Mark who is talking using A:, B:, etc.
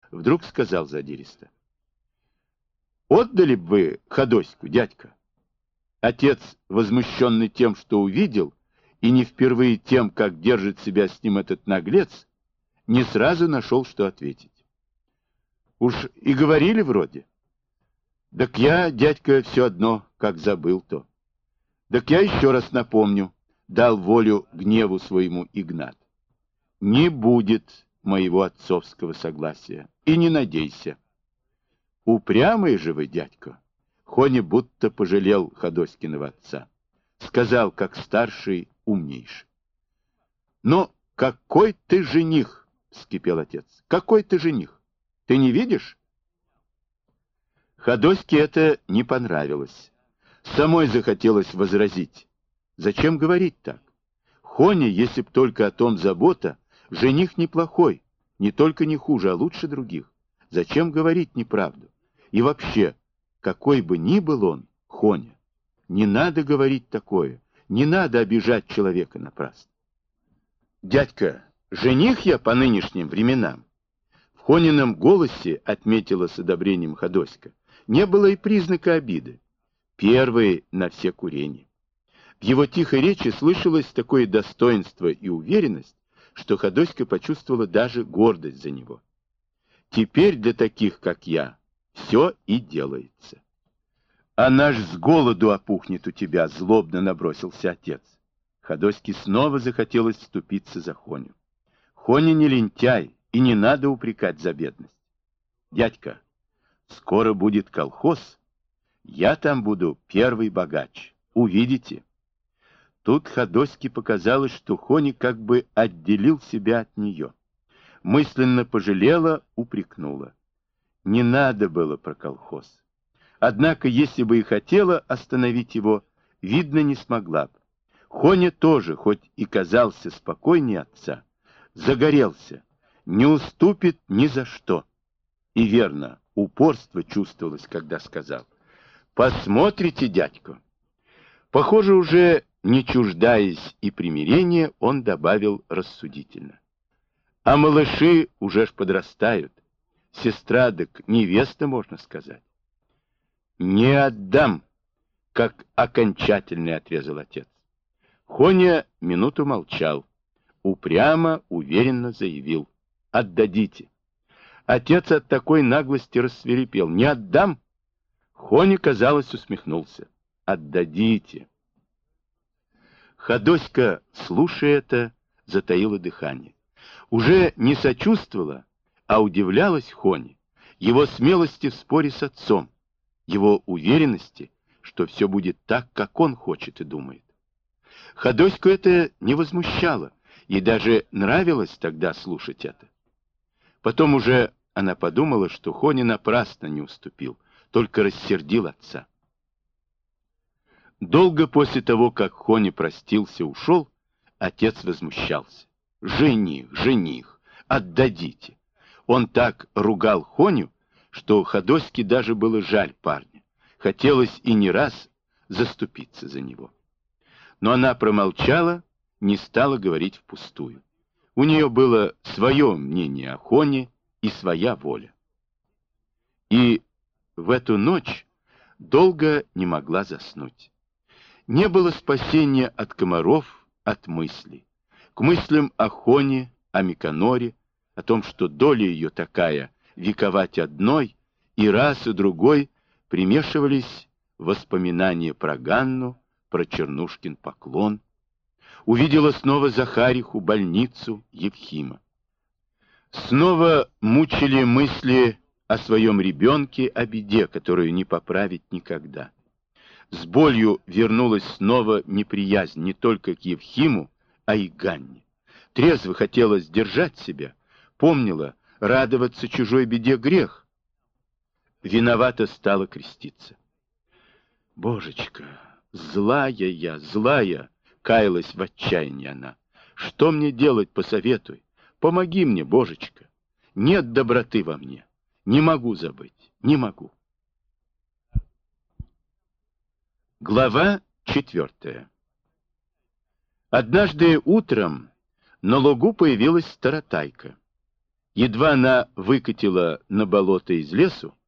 A: вдруг сказал задиристо: «Отдали бы вы Ходоську, дядька?» Отец, возмущенный тем, что увидел, и не впервые тем, как держит себя с ним этот наглец, не сразу нашел, что ответить. «Уж и говорили вроде». «Так я, дядька, все одно, как забыл то». «Так я еще раз напомню», — дал волю гневу своему Игнат. «Не будет моего отцовского согласия, и не надейся». «Упрямый же вы, дядька!» Хоня будто пожалел Ходоськиного отца. Сказал, как старший, умнейший. «Но какой ты жених!» — вскипел отец. «Какой ты жених? Ты не видишь?» Ходоське это не понравилось. Самой захотелось возразить. Зачем говорить так? Хоня, если б только о том забота, жених неплохой, не только не хуже, а лучше других. Зачем говорить неправду? И вообще, какой бы ни был он, Хоня, не надо говорить такое, не надо обижать человека напрасно. «Дядька, жених я по нынешним временам?» В Хонином голосе, отметила с одобрением Ходоська, не было и признака обиды. Первый на все курения. В его тихой речи слышалось такое достоинство и уверенность, что Ходоська почувствовала даже гордость за него. «Теперь для таких, как я, все и делается». «Она ж с голоду опухнет у тебя», — злобно набросился отец. Ходоське снова захотелось вступиться за Хоню. Хоня не лентяй, и не надо упрекать за бедность. «Дядька, скоро будет колхоз, я там буду первый богач, увидите». Тут Ходоське показалось, что Хоня как бы отделил себя от нее. Мысленно пожалела, упрекнула. Не надо было про колхоз. Однако, если бы и хотела остановить его, видно, не смогла бы. Хоня тоже, хоть и казался спокойнее отца, загорелся, не уступит ни за что. И верно, упорство чувствовалось, когда сказал: «Посмотрите, дядька». Похоже, уже не чуждаясь и примирения, он добавил рассудительно: «А малыши уже ж подрастают. Сестра, так невеста, можно сказать». «Не отдам», — как окончательно отрезал отец. Хоня минуту молчал, упрямо, уверенно заявил: «Отдадите». Отец от такой наглости рассвирепел: «Не отдам?» Хоня, казалось, усмехнулся: «Отдадите». Ходоська, слушая это, затаила дыхание. Уже не сочувствовала, а удивлялась Хоне, его смелости в споре с отцом, его уверенности, что все будет так, как он хочет и думает. Ходоську это не возмущало, и даже нравилось тогда слушать это. Потом уже она подумала, что Хоня напрасно не уступил, только рассердил отца. Долго после того, как Хоня простился, ушел, отец возмущался. «Жених, жених, отдадите!» Он так ругал Хоню, что Ходоське даже было жаль парня. Хотелось и не раз заступиться за него. Но она промолчала, не стала говорить впустую. У нее было свое мнение о Хоне и своя воля. И в эту ночь долго не могла заснуть. Не было спасения от комаров, от мыслей. К мыслям о Хоне, о Миконоре, о том, что доля ее такая — вековать одной, и раз и другой примешивались воспоминания про Ганну, про Чернушкин поклон. Увидела снова Захариху, больницу, Евхима. Снова мучили мысли о своем ребенке, о беде, которую не поправить никогда. С болью вернулась снова неприязнь не только к Евхиму, а и к Ганне. Трезво хотела сдержать себя, помнила, радоваться чужой беде грех. Виновато стала креститься. «Божечка, злая я, злая!» — каялась в отчаянии она. «Что мне делать, посоветуй? Помоги мне, Божечка! Нет доброты во мне. Не могу забыть, не могу». Глава 4. Однажды утром на лугу появилась таратайка. Едва она выкатила на болото из лесу,